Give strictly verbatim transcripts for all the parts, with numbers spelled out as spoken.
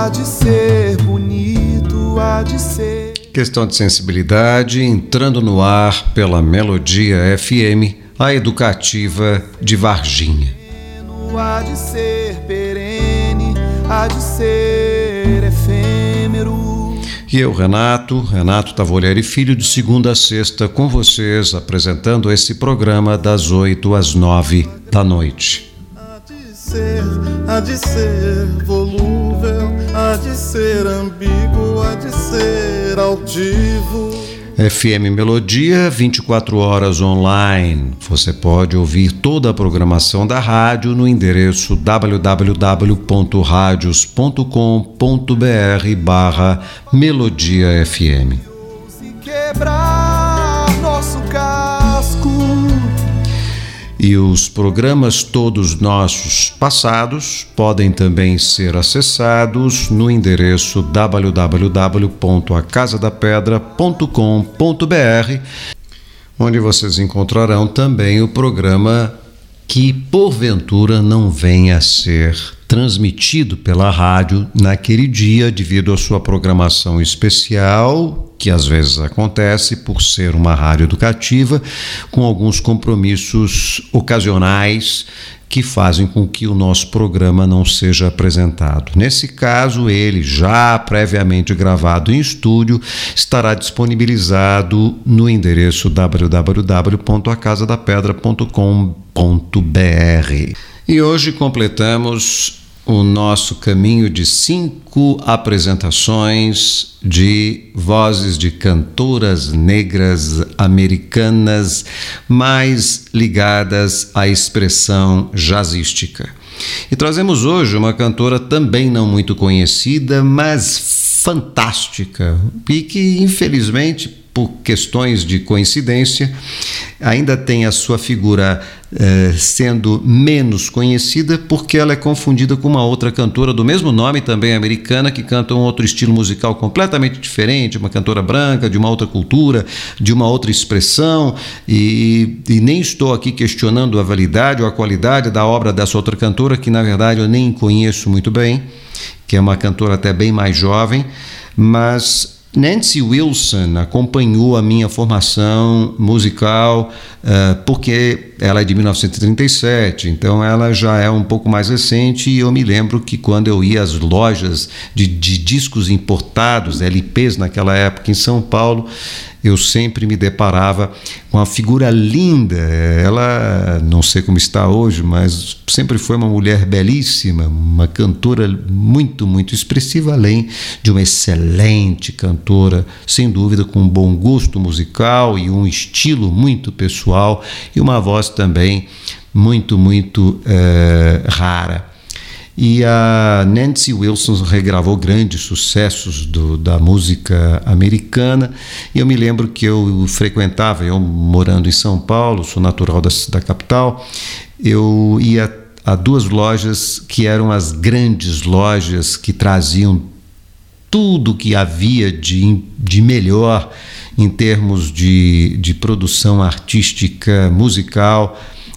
há de ser bonito, há de ser. Questão de sensibilidade, entrando no ar pela Melodia F M, a educativa de Varginha. Há de ser perene, há de ser efêmero. E eu, Renato, Renato Tavolieri Filho, de segunda a sexta, com vocês, apresentando esse programa das oito às nove da noite. Há de ser, há de ser volúvel, há de ser ambíguo, há de ser altivo. F M Melodia, vinte e quatro horas online. Você pode ouvir toda a programação da rádio no endereço w w w ponto radios ponto com ponto b r barra Melodia F M. Se quebrar nosso casco. E os programas todos nossos passados podem também ser acessados no endereço w w w ponto a casa da pedra ponto com ponto b r, onde vocês encontrarão também o programa que porventura não venha a ser transmitido pela rádio naquele dia devido à sua programação especial, que às vezes acontece por ser uma rádio educativa, com alguns compromissos ocasionais que fazem com que o nosso programa não seja apresentado. Nesse caso, ele, já previamente gravado em estúdio, estará disponibilizado no endereço w w w ponto a casa da pedra ponto com ponto b r. E hoje completamos o nosso caminho de cinco apresentações de vozes de cantoras negras americanas mais ligadas à expressão jazzística. E trazemos hoje uma cantora também não muito conhecida, mas fantástica e que, infelizmente, por questões de coincidência, ainda tem a sua figura eh, sendo menos conhecida porque ela é confundida com uma outra cantora do mesmo nome, também americana, que canta um outro estilo musical completamente diferente, uma cantora branca, de uma outra cultura, de uma outra expressão, e, e nem estou aqui questionando a validade ou a qualidade da obra dessa outra cantora, que na verdade eu nem conheço muito bem, que é uma cantora até bem mais jovem, mas Nancy Wilson acompanhou a minha formação musical uh, porque ela é de mil novecentos e trinta e sete, então ela já é um pouco mais recente, e eu me lembro que quando eu ia às lojas de, de discos importados, L Ps naquela época em São Paulo, eu sempre me deparava com uma figura linda. Ela, não sei como está hoje, mas sempre foi uma mulher belíssima, uma cantora muito, muito expressiva, além de uma excelente cantora, sem dúvida, com um bom gosto musical e um estilo muito pessoal, e uma voz também muito, muito é, rara. E a Nancy Wilson regravou grandes sucessos do, da música americana, e eu me lembro que eu frequentava, eu morando em São Paulo, sou natural da, da capital, eu ia a duas lojas que eram as grandes lojas que traziam tudo que havia de, de melhor em termos de, de produção artística musical,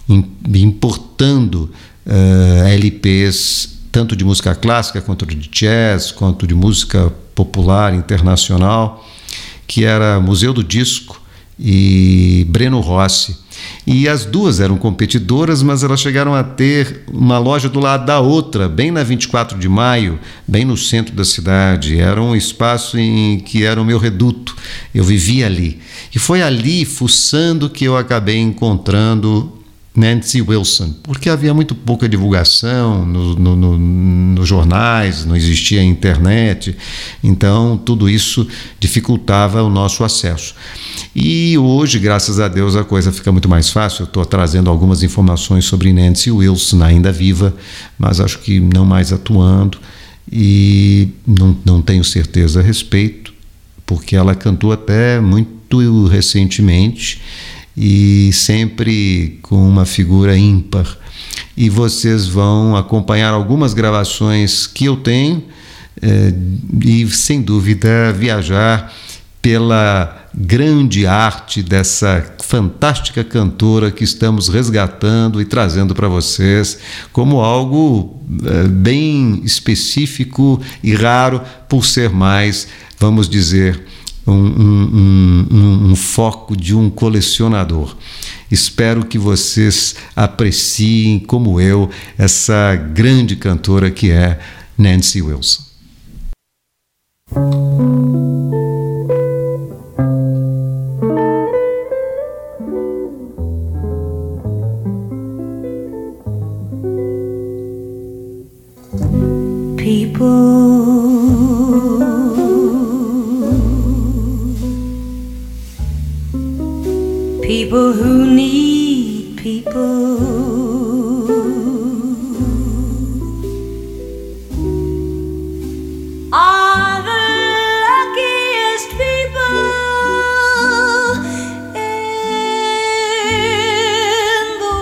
importando uh, L Ps tanto de música clássica quanto de jazz, quanto de música popular internacional, que era Museu do Disco e Breno Rossi. E as duas eram competidoras, mas elas chegaram a ter uma loja do lado da outra, bem na vinte e quatro de maio, bem no centro da cidade. Era um espaço em que era o meu reduto, eu vivia ali. E foi ali, fuçando, que eu acabei encontrando Nancy Wilson, porque havia muito pouca divulgação nos no, no, no jornais, não existia internet, então tudo isso dificultava o nosso acesso. E hoje, graças a Deus, a coisa fica muito mais fácil. Eu estou trazendo algumas informações sobre Nancy Wilson, ainda viva, mas acho que não mais atuando, e não, não tenho certeza a respeito, porque ela cantou até muito recentemente, e sempre com uma figura ímpar. E vocês vão acompanhar algumas gravações que eu tenho, eh, e sem dúvida viajar pela grande arte dessa fantástica cantora que estamos resgatando e trazendo para vocês como algo é, bem específico e raro, por ser mais, vamos dizer, um, um, um, um foco de um colecionador. Espero que vocês apreciem, como eu, essa grande cantora que é Nancy Wilson. People who need people, are the luckiest people in the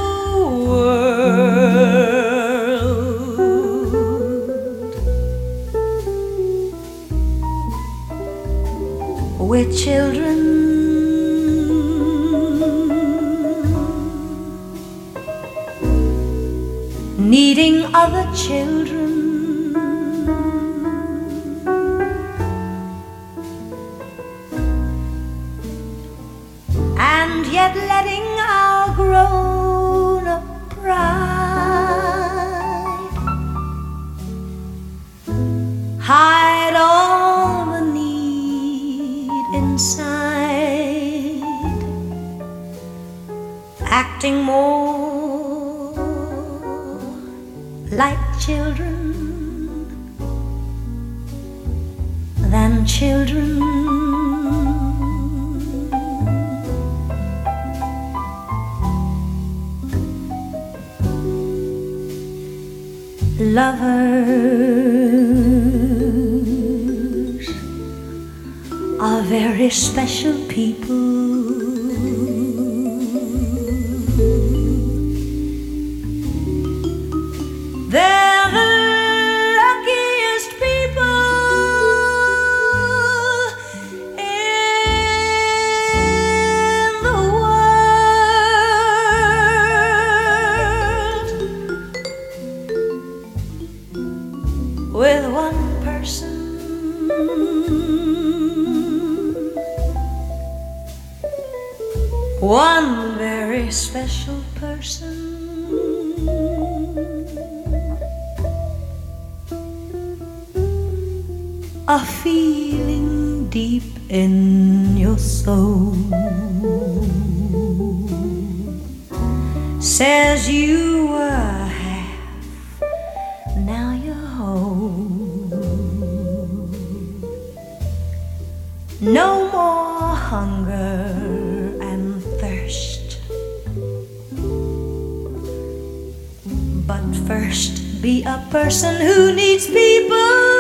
world. With children needing other children, and yet letting our grown-up pride hide all the need inside, acting more like children than children. Lovers are very special people. They're the luckiest people in the world. With one person, one very special person, a feeling deep in your soul says you were half, now you're whole. No more hunger and thirst, but first be a person who needs people.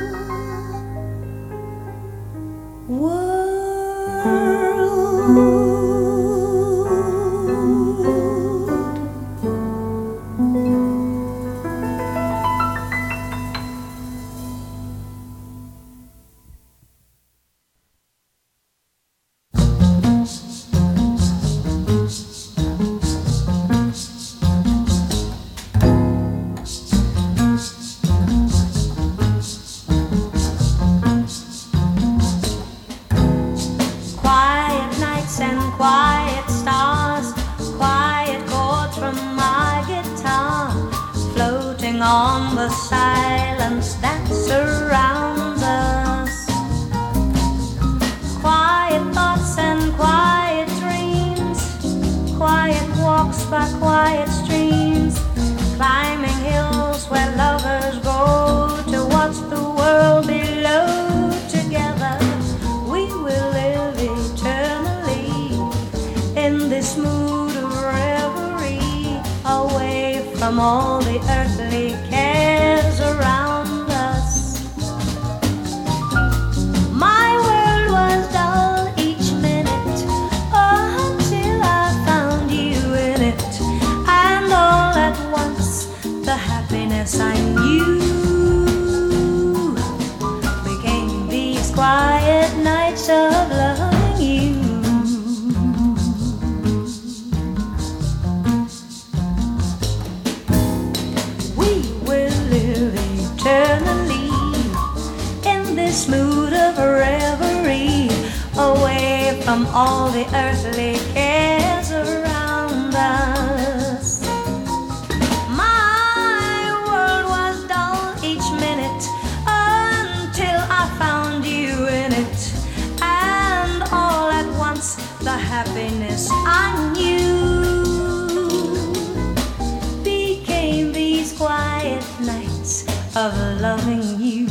World. nights of loving you. We will live eternally in this mood of reverie, away from all the earthly cares around us. My world was dull each minute until I found you in it, and all at once the happiness I knew became these quiet nights of loving you.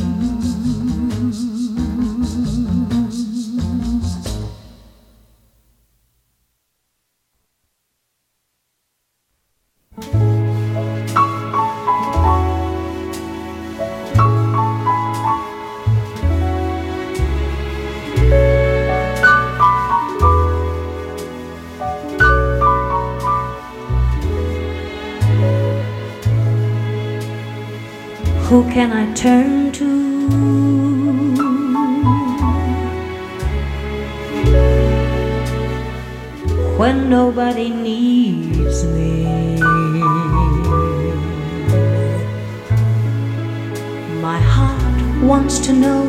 Who can I turn to when nobody needs me? My heart wants to know,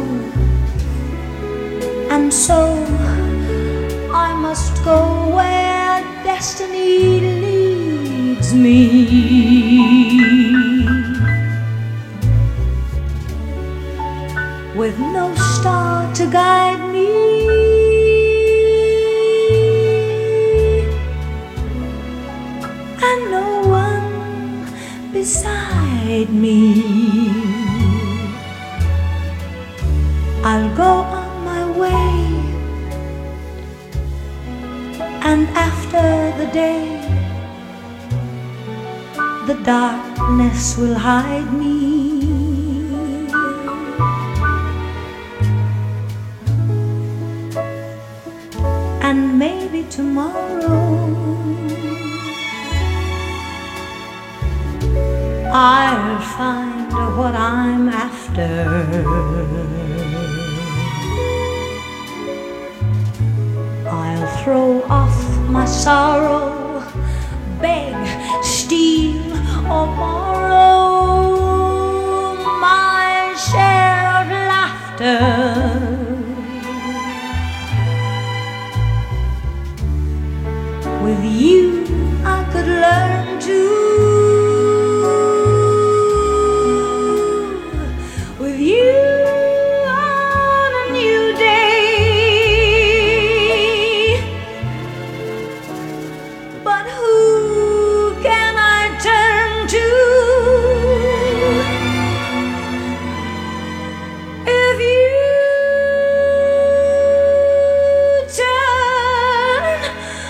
and so I must go where destiny leads me. With no star to guide me, and no one beside me, I'll go on my way, and after the day, the darkness will hide me. And maybe tomorrow I'll find what I'm after. I'll throw off my sorrow, beg, steal, or borrow my share of laughter. With you I could learn to, with you on a new day. But who can I turn to if you turn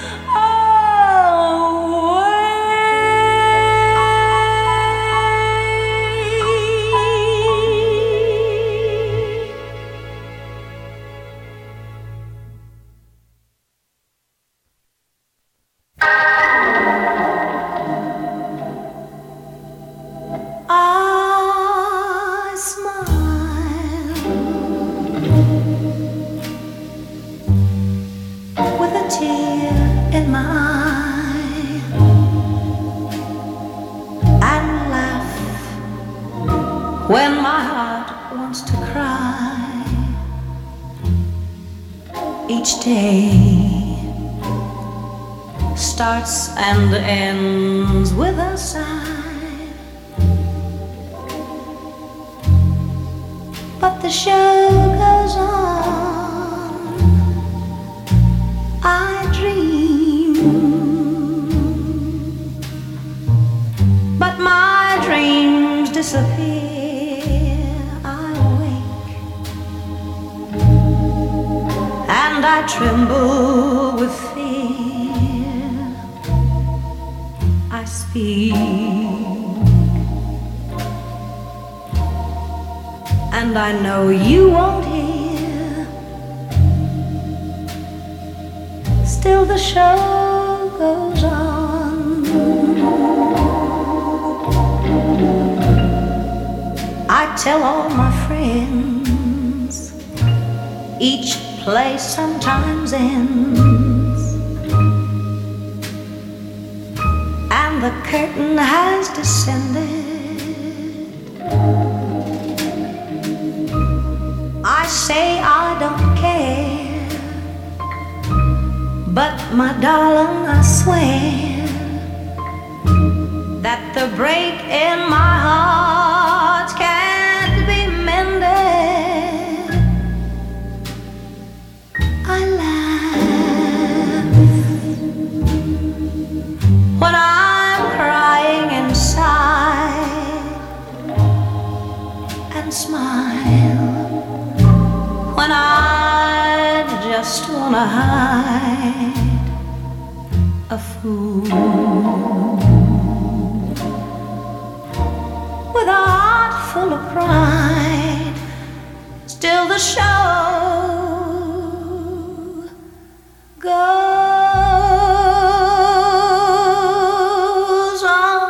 when my heart wants to cry. Each day starts and ends with a sigh, but the show goes on. I dream, but my dreams disappear. And I tremble with fear. I speak, and I know you won't hear. Still the show goes on. I tell all my friends, each play sometimes ends, and the curtain has descended. I say I don't care, but my darling, I swear that the break in my heart can't be mended. I laugh when I'm crying inside, and smile when I just wanna hide. A fool with a heart full of pride, still the show goes on.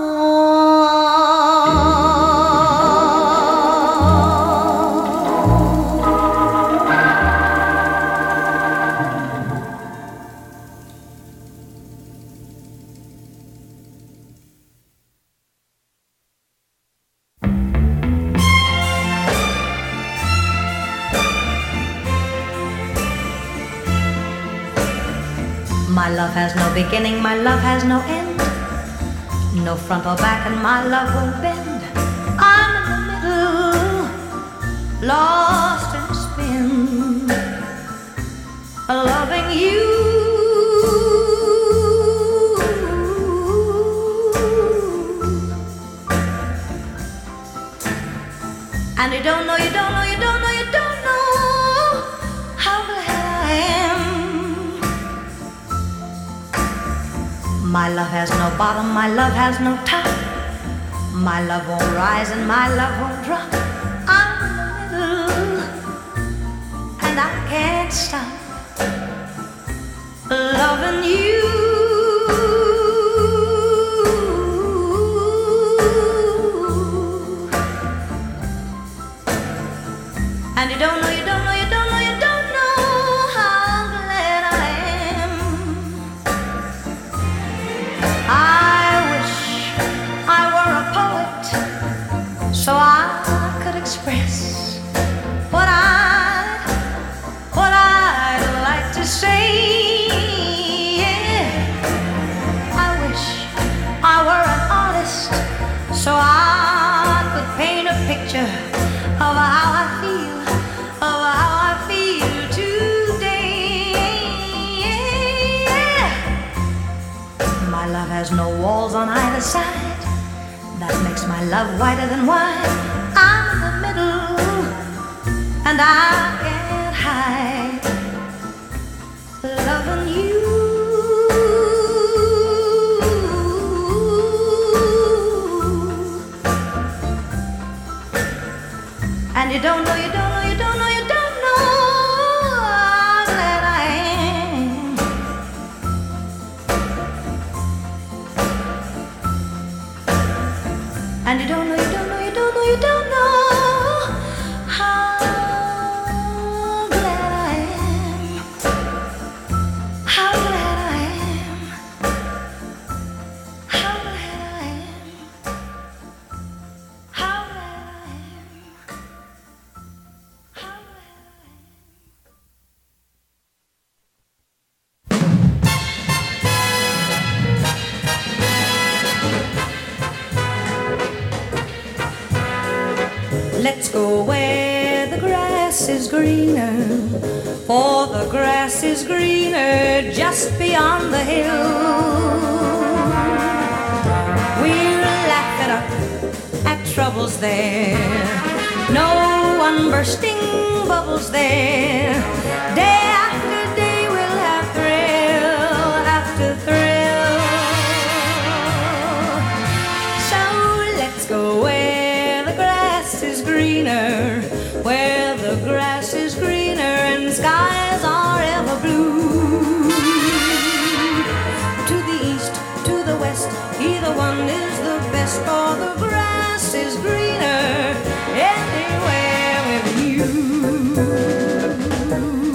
My love has no beginning, my love has no end, no front or back, and my love won't bend. I'm in the middle, lost in a spin, loving you. And you don't know, you don't know, you don't know, you don't know how glad I am. My love has no bottom, my love has no top, my love won't rise and my love won't drop. I'm in the middle, and I can't stop loving you. And you don't know, you don't know, you don't know, you don't know how glad I am. I wish I were a poet, so I could express what I, what I'd like to say. Yeah. I wish I were an artist, so I could paint a picture of how I feel, of how I feel today. Yeah. My love has no walls on either side, that makes my love whiter than wine. I'm in the middle, and I can't hide loving you. And you don't know, you don't know, you don't know, you don't know how glad I am. And you don't know, you don't know, you don't know, you don't know how glad I am. How glad I am. How glad I am. How glad I am. How glad I am. Let's go where the grass is greener, for the grass is greener just beyond the hill. We'll laugh it up at troubles there, no one bursting bubbles there. Day after day we'll have thrill after thrill. So let's go where the grass is greener, where the grass is greener and skies are ever blue. To the east, to the west, either one is the best, for the grass is greener anywhere with you.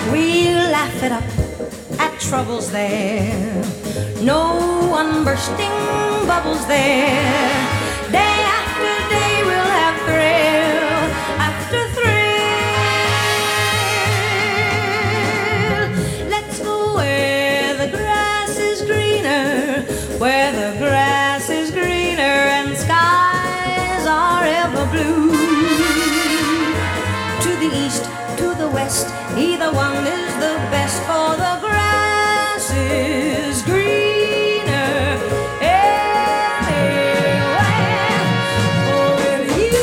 We'll laugh it up at troubles there. No one bursting bubbles there. Day after day we'll have thrill after thrill. Let's go where the grass is greener, where the grass is greener and skies are ever blue. To the east, to the west, either one is the best, for the grass is greener anywhere. For with you,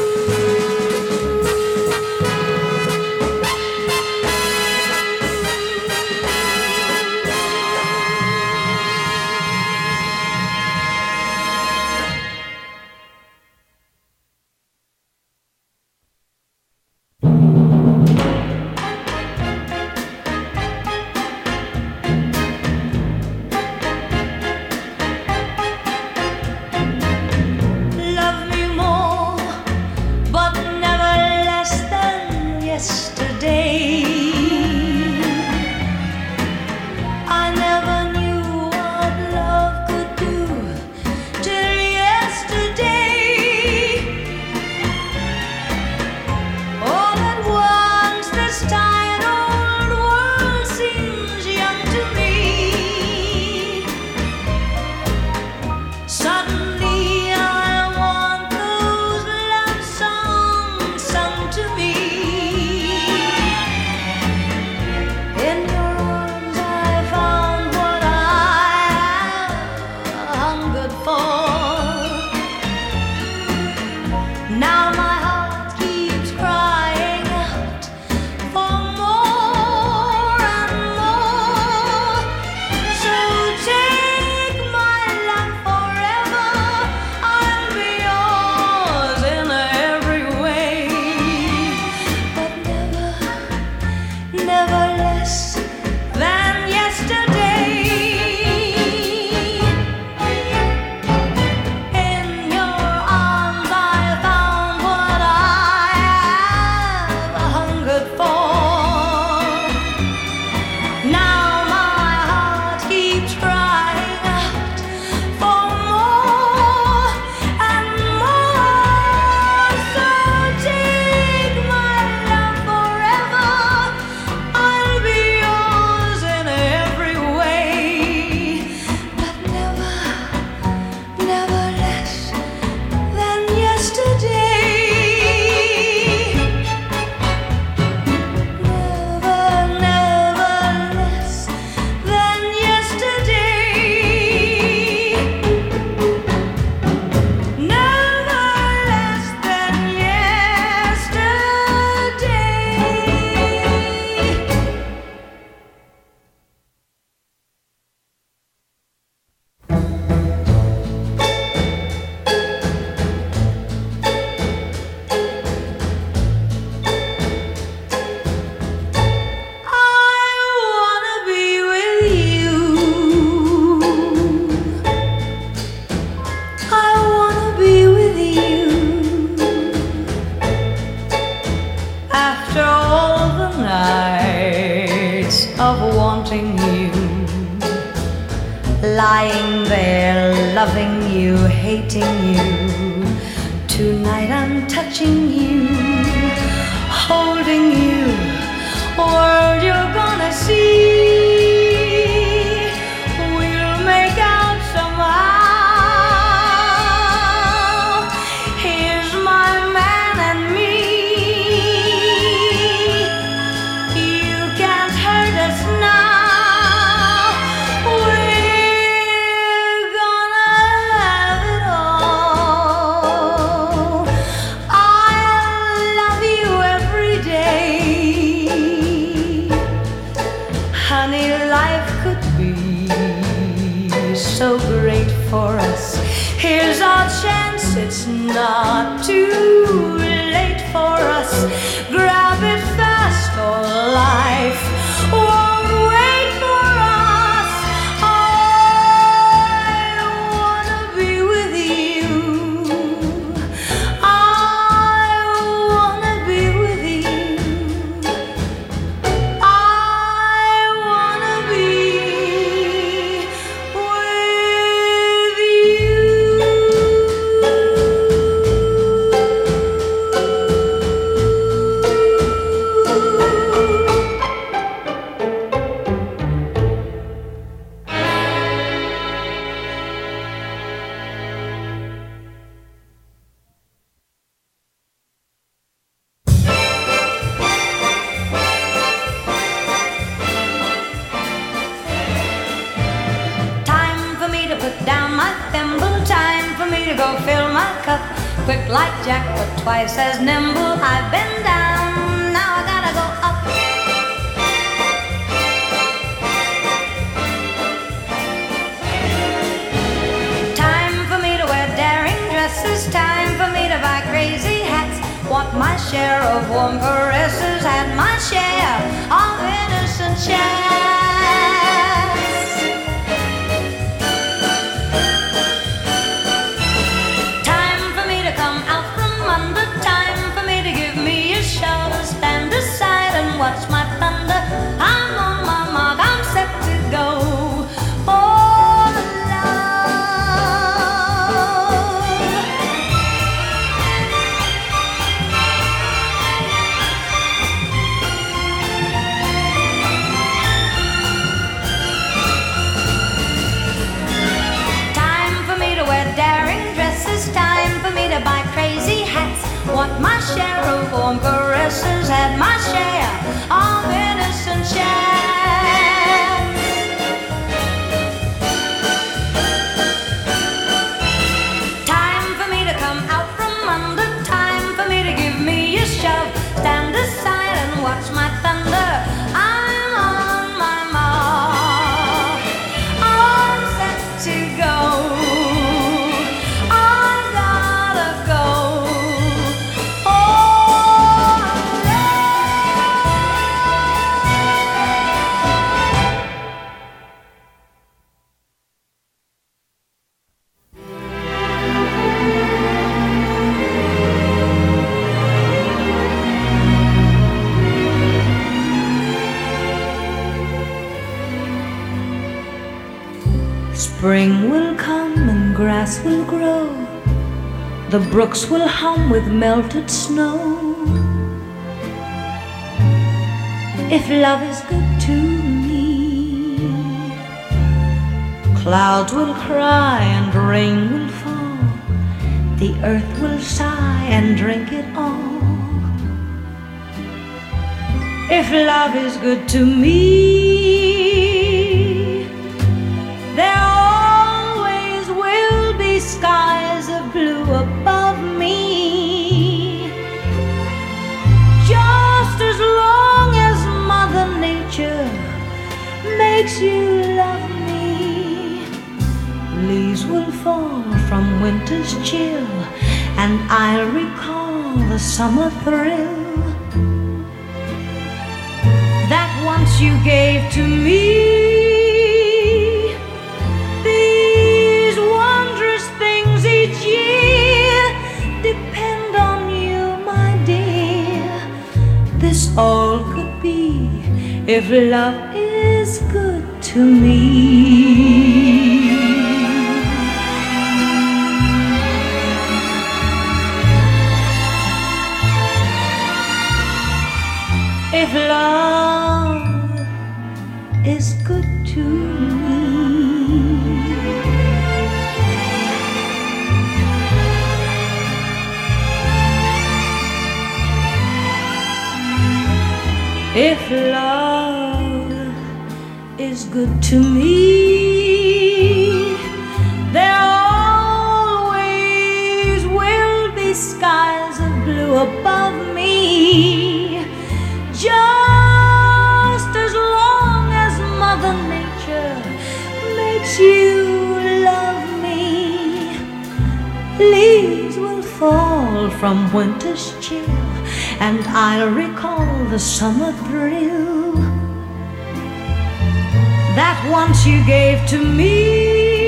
love me more, but never less than yesterday. I never knew what love could do till yesterday. All at once this tired old world seems young to me. Suddenly I want those love songs sung to me. In your arms I found what I hungered for. Now my heart keeps crying out for more and more. So take my love forever, I'll be yours in every way, but never, never less than yesterday. In your arms I found what I have hungered for. Now my heart keeps crying out for more and more. So take my love forever, I'll be yours in every way, but never, never less than yesterday. Never, never less than yesterday. Never less than of wanting you, lying there, loving you, hating you. Tonight I'm touching you, holding you. World, you're gonna see, we'll make out somehow. Here's my man and me. You can't hurt us now. We're gonna have it all. I'll love you every day. Honey, life could be so great for us. Here's our chance, it's not too late for us. Grab it fast, or life won't wait for us. I wanna be with you. I wanna be with you. I me to go fill my cup. Quick like Jack, but twice as nimble. I've been down, now I gotta go up. Time for me to wear daring dresses. Time for me to buy crazy hats. Want my share of warm caresses. Had my share of innocent chats. Watch my thunder, I'm on my mark, I'm set to go. Oh, the love. Time for me to wear daring dresses. Time for me to buy crazy hats. Want my share of warm caresses. Had my share of innocent chats. Time for me to come out from under. Time for me to give me a shove. Stand aside and watch my thunder. I'm on my mark. I'm set to go. I gotta go. Spring will come and grass will grow. The brooks will hum with melted snow. If love is good to me, clouds will cry and rain will fall. The earth will sigh and drink it all. If love is good to me, there always will be skies of blue above me. Just as long as Mother Nature makes you love me, leaves will fall from winter's chill, and I'll recall the summer thrill that once you gave to me. These wondrous things each year depend on you, my dear. This all could be if love is good to me. If love is good to me, if love is good to me, there always will be skies of blue above me. Just as long as Mother Nature makes you love me, leaves will fall from winter's chill, and I'll recall the summer thrill that once you gave to me.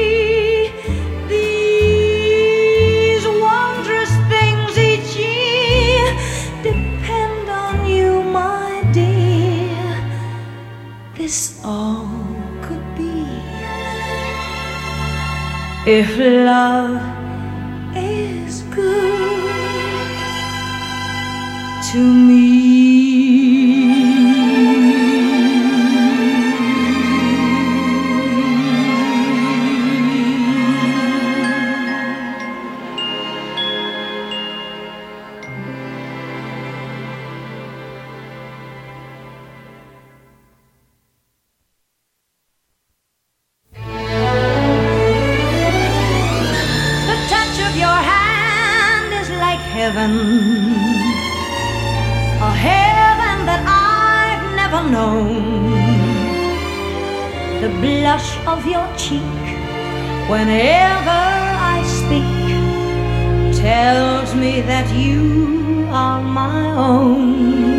These wondrous things each year depend on you, my dear. This all could be if love is good to me. never known. The blush of your cheek whenever I speak tells me that you are my own.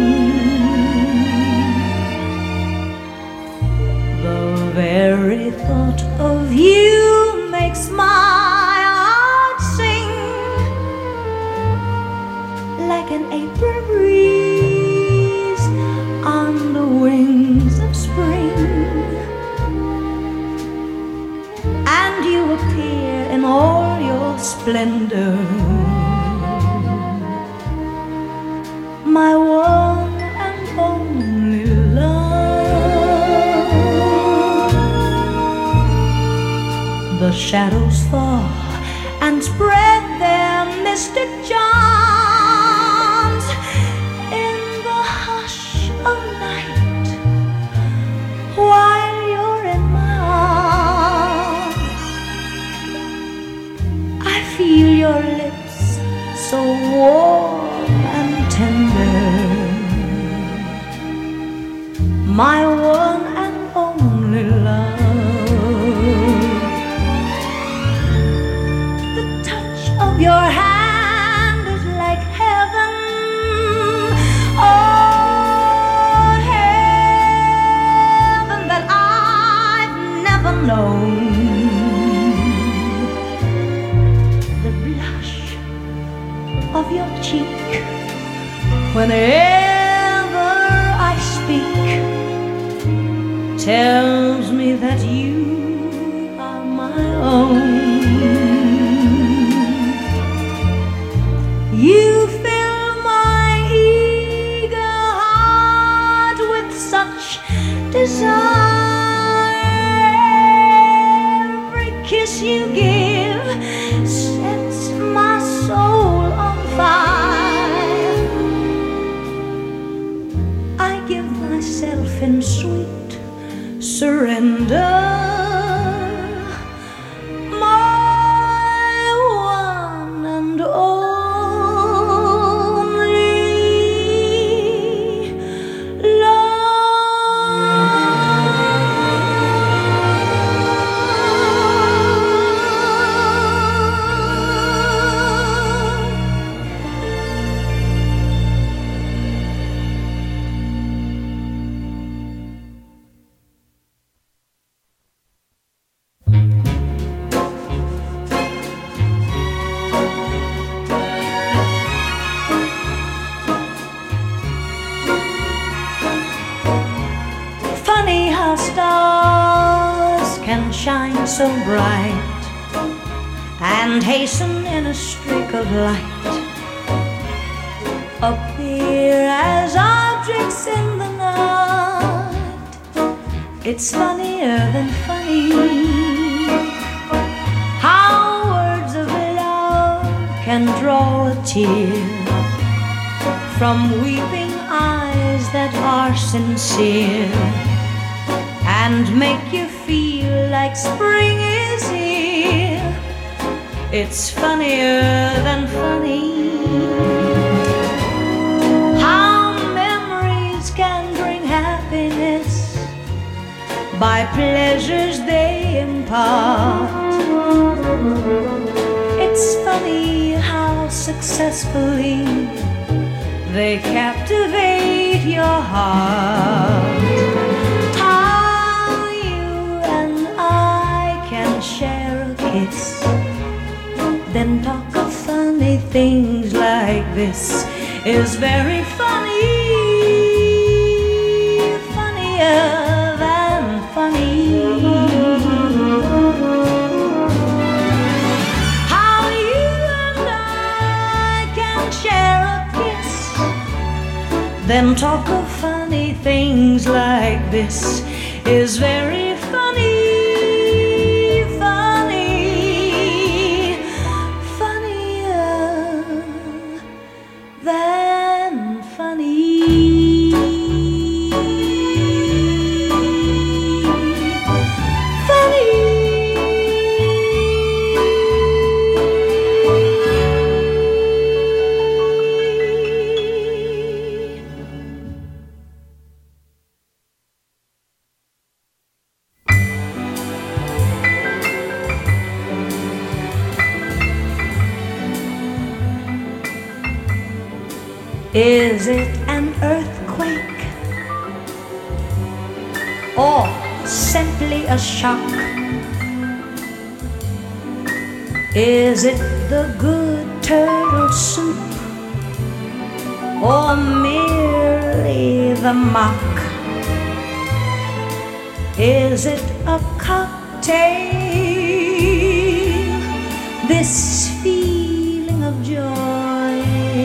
The very thought of you makes my heart sing like an April breeze on the wings of spring. And you appear in all your splendor, my one and only love. The shadows fall and spread their mystic charms in the hush of night while you're in my arms. I feel your lips so warm and tender, my one and only love. The touch of your hand is like heaven, oh heaven that I've never known. The blush of your cheek whenever I speak tells me that you are my own. You fill my eager heart with such desire. Every kiss you give sets my soul on fire. I give myself in sweet surrender, my one and only stars can shine so bright and hasten in a streak of light, appear as objects in the night. It's funnier than funny how words of love can draw a tear from weeping eyes that are sincere and make you feel like spring is here. It's funnier than funny how memories can bring happiness by pleasures they impart. It's funny how successfully they captivate your heart. Share a kiss, then talk of funny things like this is very funny, funnier than funny. How you and I can share a kiss, then talk of funny things like this is very funny. Is it an earthquake or simply a shock? Is it the good turtle soup or merely the mock? Is it a cocktail, this feeling of joy,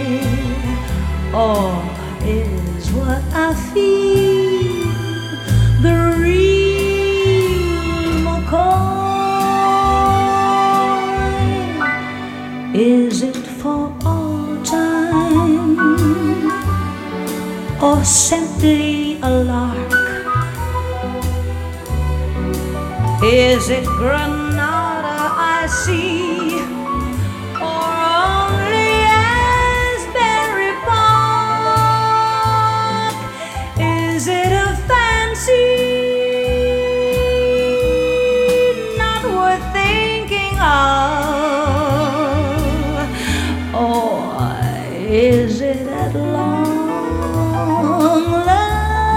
or is what I feel the real McCoy? Is it for all time or simply a lark? Is it Granada I see, or only Asbury Park? Is it a fancy not worth thinking of, or is it at long last?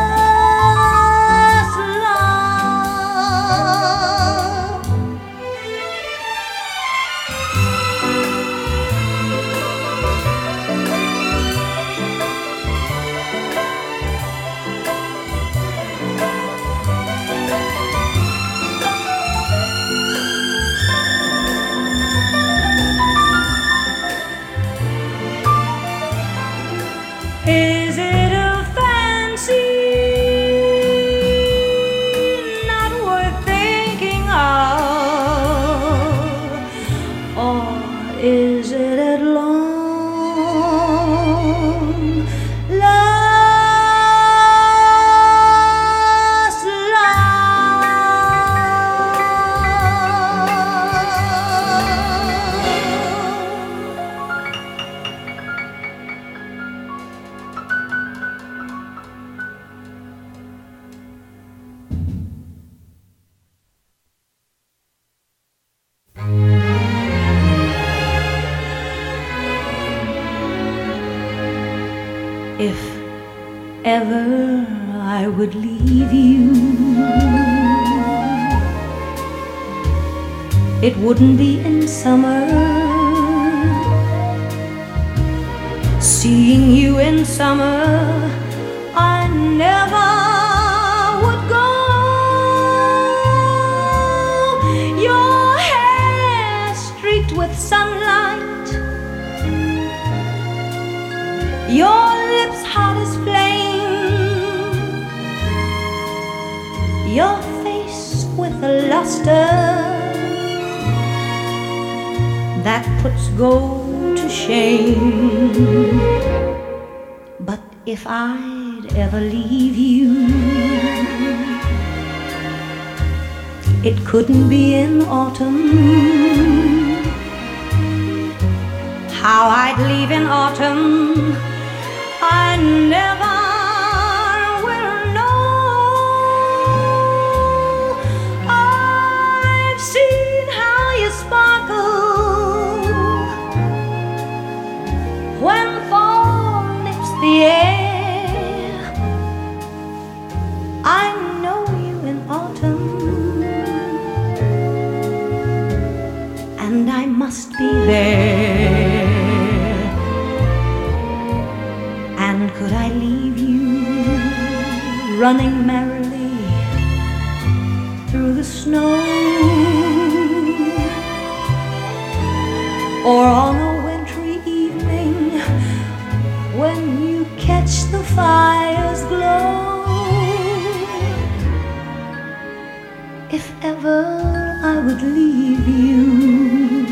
Is it a fancy not worth thinking of, or is it at long last if ever I would leave you, it wouldn't be in summer. Seeing you in summer, I never would go. Your hair streaked with sunlight, your lips hot as flame, your face with a luster that puts gold to shame. But if I'd ever leave you, it couldn't be in autumn. How I'd leave in autumn, I never will know. I've seen how you sparkle when fall lifts the air. I know you in autumn, and I must be there. And could I leave you running merrily through the snow, or on a wintry evening when you catch the fire's glow? If ever I would leave you,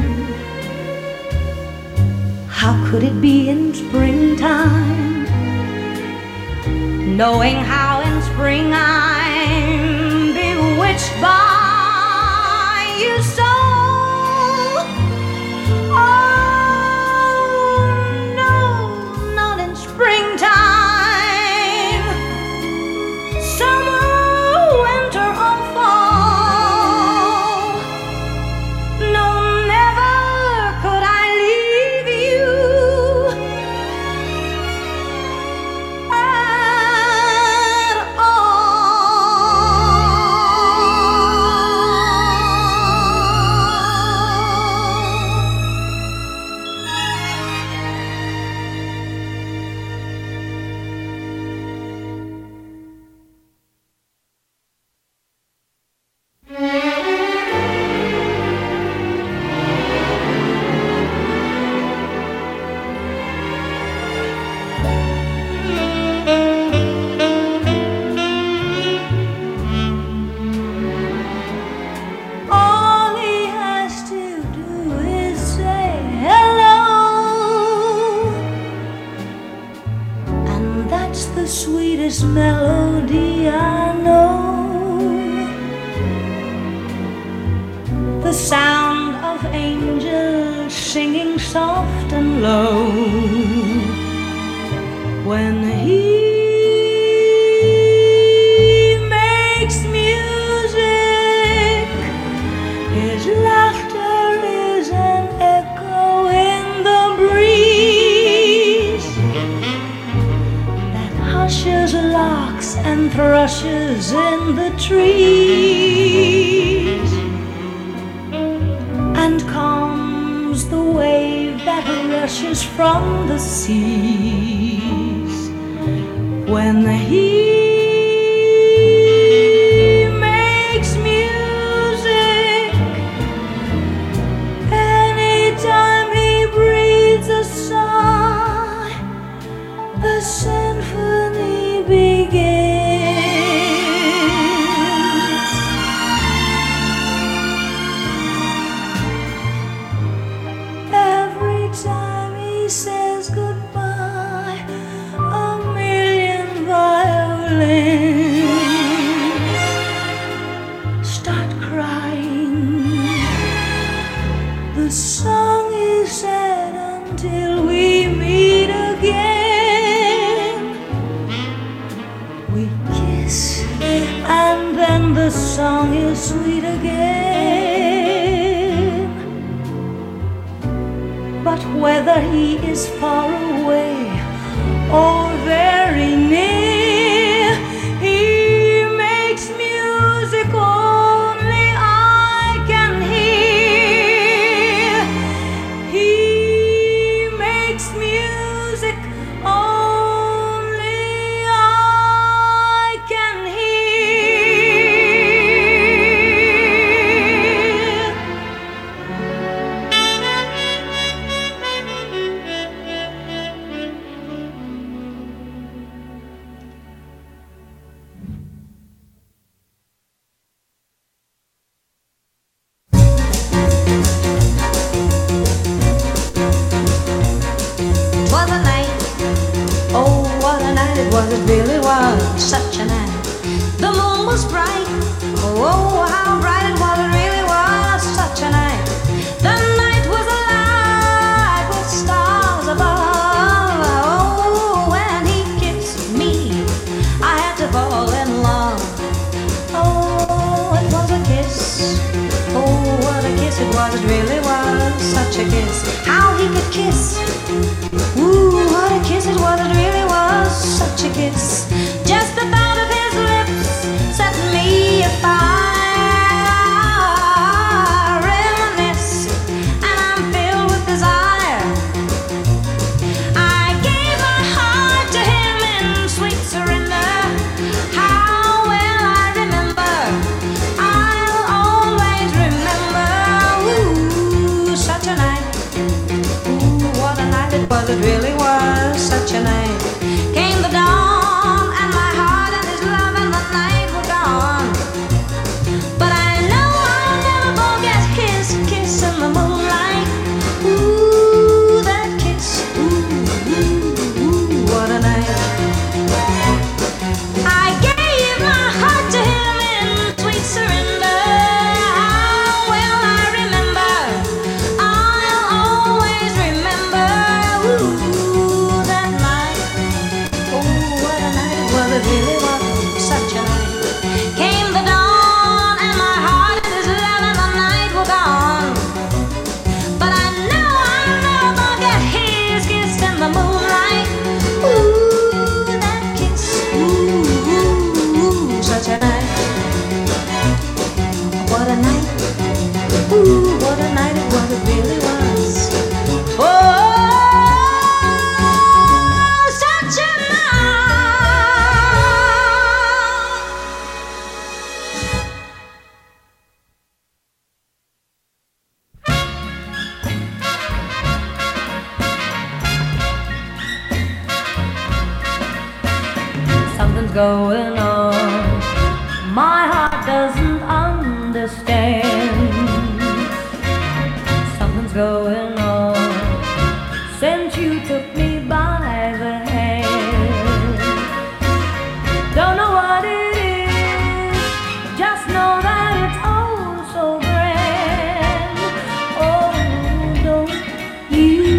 how could it be in springtime, knowing how in spring I'm bewitched by you so? Oh no, not in springtime, summer, winter or fall. No, never could I leave you. soft and low. When he makes music, his laughter is an echo in the breeze that hushes larks and thrushes in the trees, and calms the wave that rushes from the seas. When he makes music, anytime he breathes a sigh, the symphony begins. Every time he says goodbye, a million violins start crying. The song is sad until we meet again. We kiss, and then the song is sweet again. But whether he is far away or very near, he makes music only I can hear. He makes music only I can hear. Was a night, oh what a night it was, it really was such a night. The moon was bright, oh, oh how bright it was, it really was such a night. The night was alive with stars above, oh when he kissed me, I had to fall in love. Oh it was a kiss, oh what a kiss it was, it really was such a kiss. How he could kiss, ooh, what a kiss it was, it really was such a kiss. Just the thought of his lips set me afire. Reminisce, and I'm filled with desire. I gave my heart to him in sweet surrender. How well I remember, I'll always remember. Ooh, such a night. Ooh, what a night it was, it really was such a night. Came the dawn, and my heart and his love and the night were gone. But I know I'll never forget his kiss in the moonlight. Ooh, that kiss, ooh, ooh, ooh, what a night. I gave my heart to him in sweet surrender. How well I remember, I'll always remember. Ooh, that night, oh what a night it was, it really was such a night. Came the dawn, and my heart and his love and the night were gone. But I know I'll never forget his kiss in the moonlight. Ooh, that kiss, ooh, ooh, ooh, such a night. What a night, ooh, what a night it was, it really was. Oh, such a night. Something's going on, my heart doesn't understand. Something's going on since you took me by the hand. Don't know what it is, just know that it's oh so grand. Oh, don't you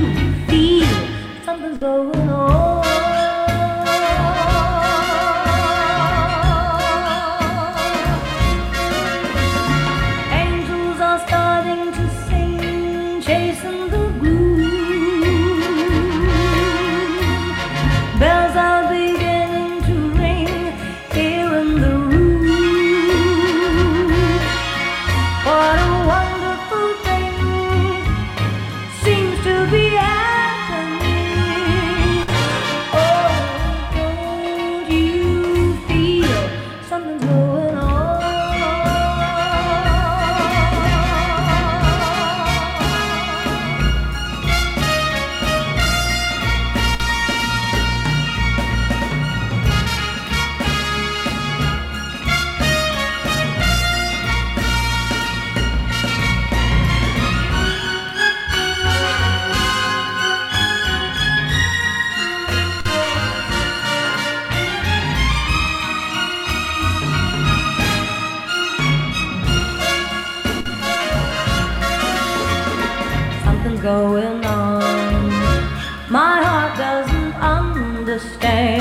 going on. My heart doesn't understand.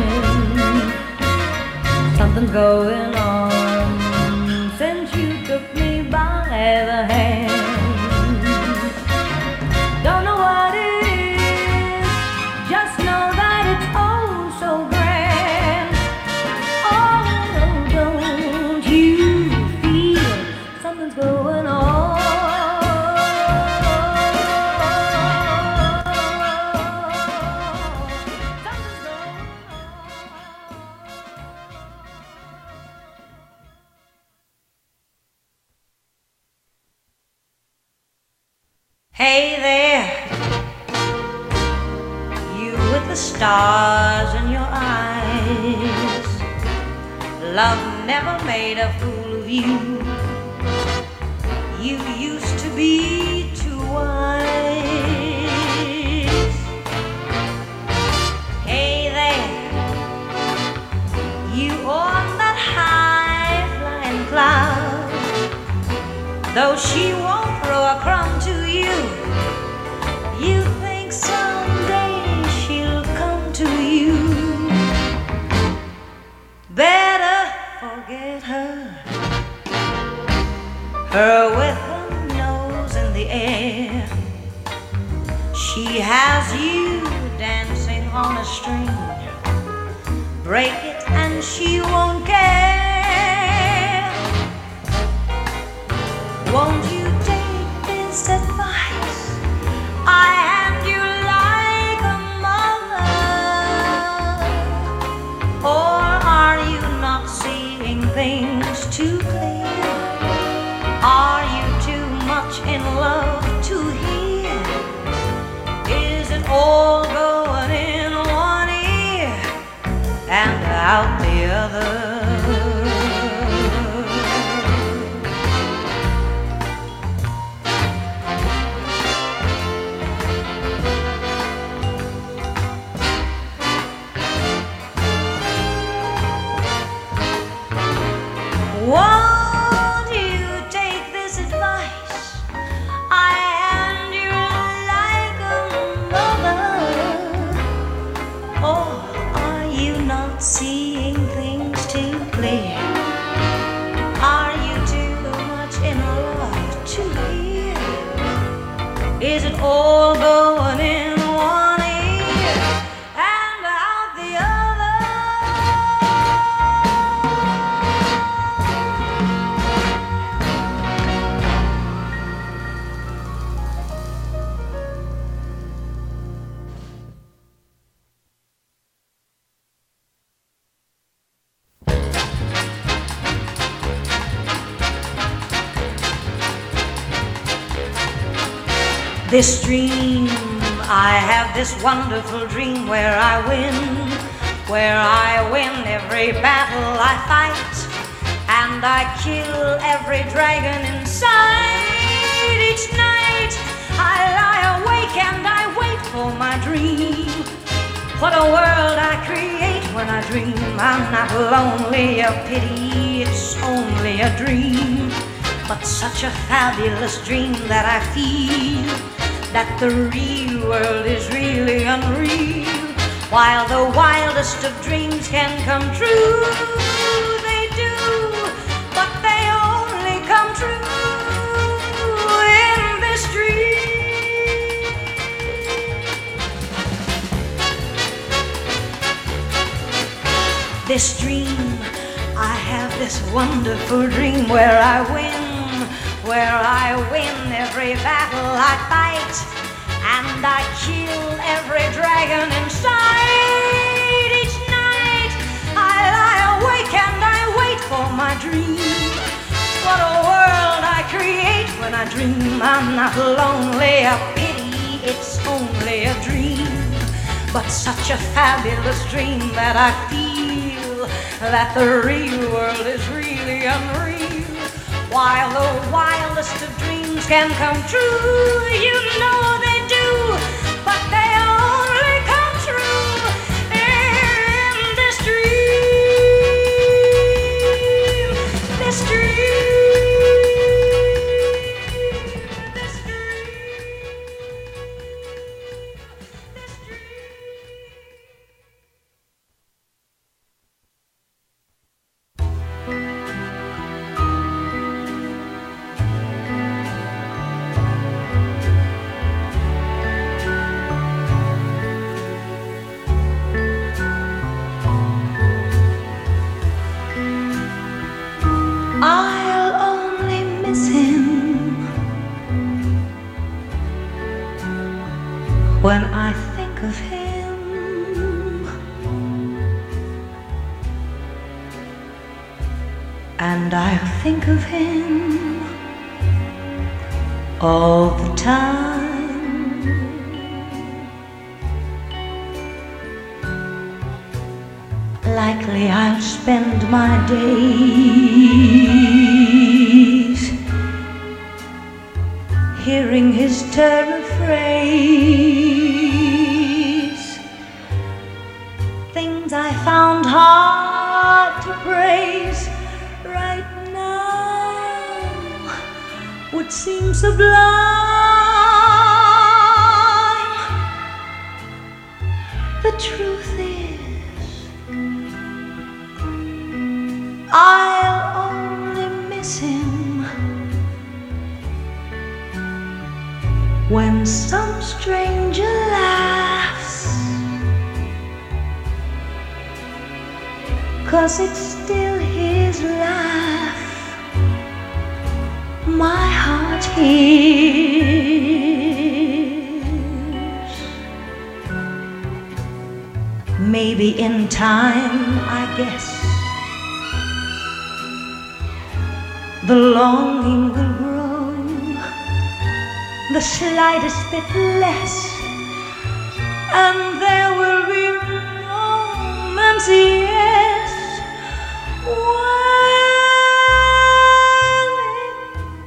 Something's going on since you took me by the hand. Don't know what it is, just know that it's oh so grand. Oh, don't you feel something's going on? Hey there, you with the stars in your eyes. Love never made a fool of you. You used to be too wise. Hey there, you on that high flying cloud. Though she won't throw a crumb to you, you think someday she'll come to you. Better forget her, her with her nose in the air. She has you dancing on a string. Break it and she won't care. Won't you take this advice I hand you like a mother? Or are you not seeing things too clear? Are you too much in love to hear? Is it all going in one ear and out the other? Won't you take this advice I hand you like a mother? Or are you not seeing things too clear? Are you too much in love to hear? Is it all going in one ear and out the other? This dream, I have this wonderful dream where I win, where I win every battle I fight, and I kill every dragon inside. Each night I lie awake and I wait for my dream. What a world I create when I dream. I'm not lonely, a pity, it's only a dream, but such a fabulous dream that I feel that the real world is really unreal. While the wildest of dreams can come true, they do, but they only come true in this dream. This dream, I have this wonderful dream where I win, where I win every battle I fight, and I kill every dragon inside. Each night I lie awake and I wait for my dream. What a world I create when I dream. I'm not lonely, a pity, it's only a dream, but such a fabulous dream that I feel that the real world is really unreal. While the wildest of dreams can come true, you know they do, but they only come true in this dream, this dream, this dream. I'll only miss him when I think of him. And I'll think of him all the time. Likely I'll spend my days hearing his turn of phrase. Things I found hard to praise right now would seem sublime. The truth is, I'll only miss him when some stranger laughs, 'cause it's still his laugh my heart hears. Maybe in time, I guess, the longing will grow the slightest bit less, and there will be moments, yes, when it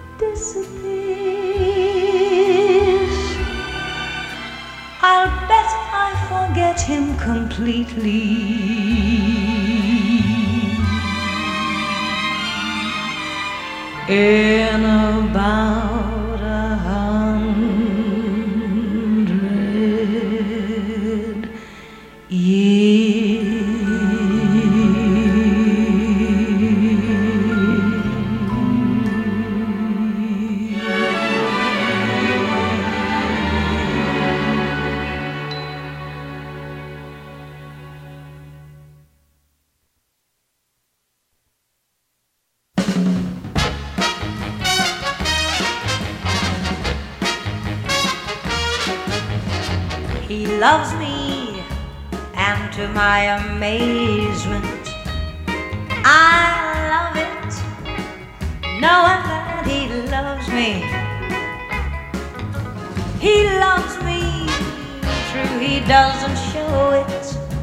disappears. I'll bet I forget him completely in about a hundred years. He loves me, and to my amazement, I love it, knowing that he loves me. He loves me, true, he doesn't show it.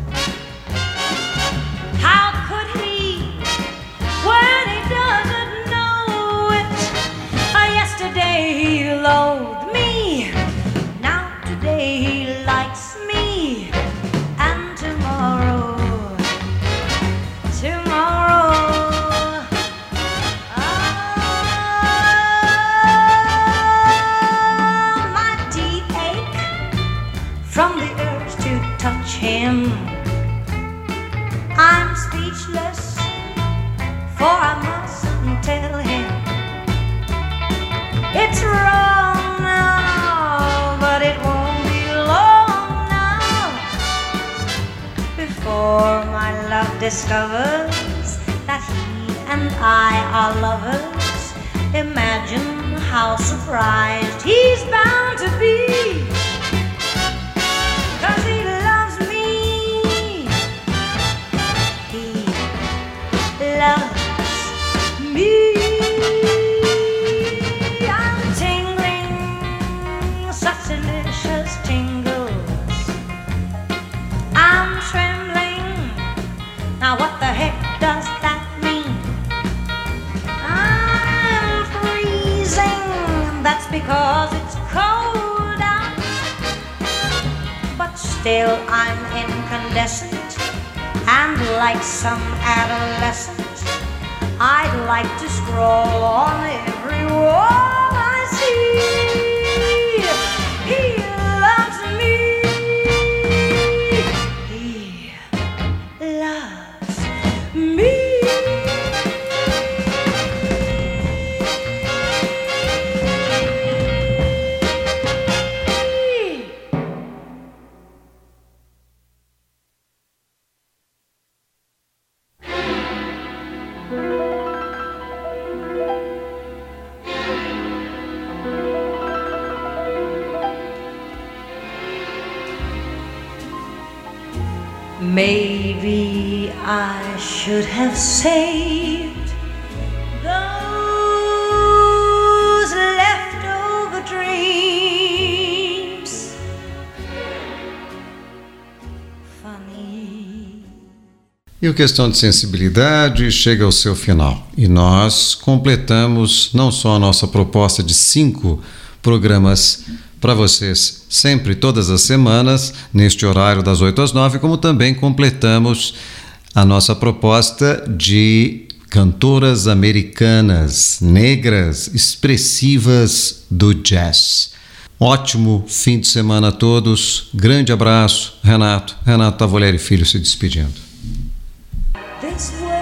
How could he, when he doesn't know it? Uh, yesterday he loathed me, now today he likes me, and tomorrow, tomorrow, ah, my teeth ache from the urge to touch him. I'm speechless, for I mustn't tell him it's wrong now, but it won't be long now before my love discovers that he and I are lovers. Imagine how surprised he's bound to be, 'cause he loves me. He loves me. I'm tingling, such delicious tingles. I'm trembling. Now what the heck does that mean? I'm freezing. That's because it's cold out. But still I'm incandescent, and like some adolescent, I'd like to scroll on every wall I see. He loves me. He loves me. Maybe I should have saved those leftover dreams. Funny. E o Questão de Sensibilidade chega ao seu final. E nós completamos não só a nossa proposta de cinco programas para vocês, sempre, todas as semanas, neste horário das oito às nove, como também completamos a nossa proposta de cantoras americanas, negras, expressivas do jazz. Ótimo fim de semana a todos, grande abraço, Renato, Renato Tavoleri Filho se despedindo. This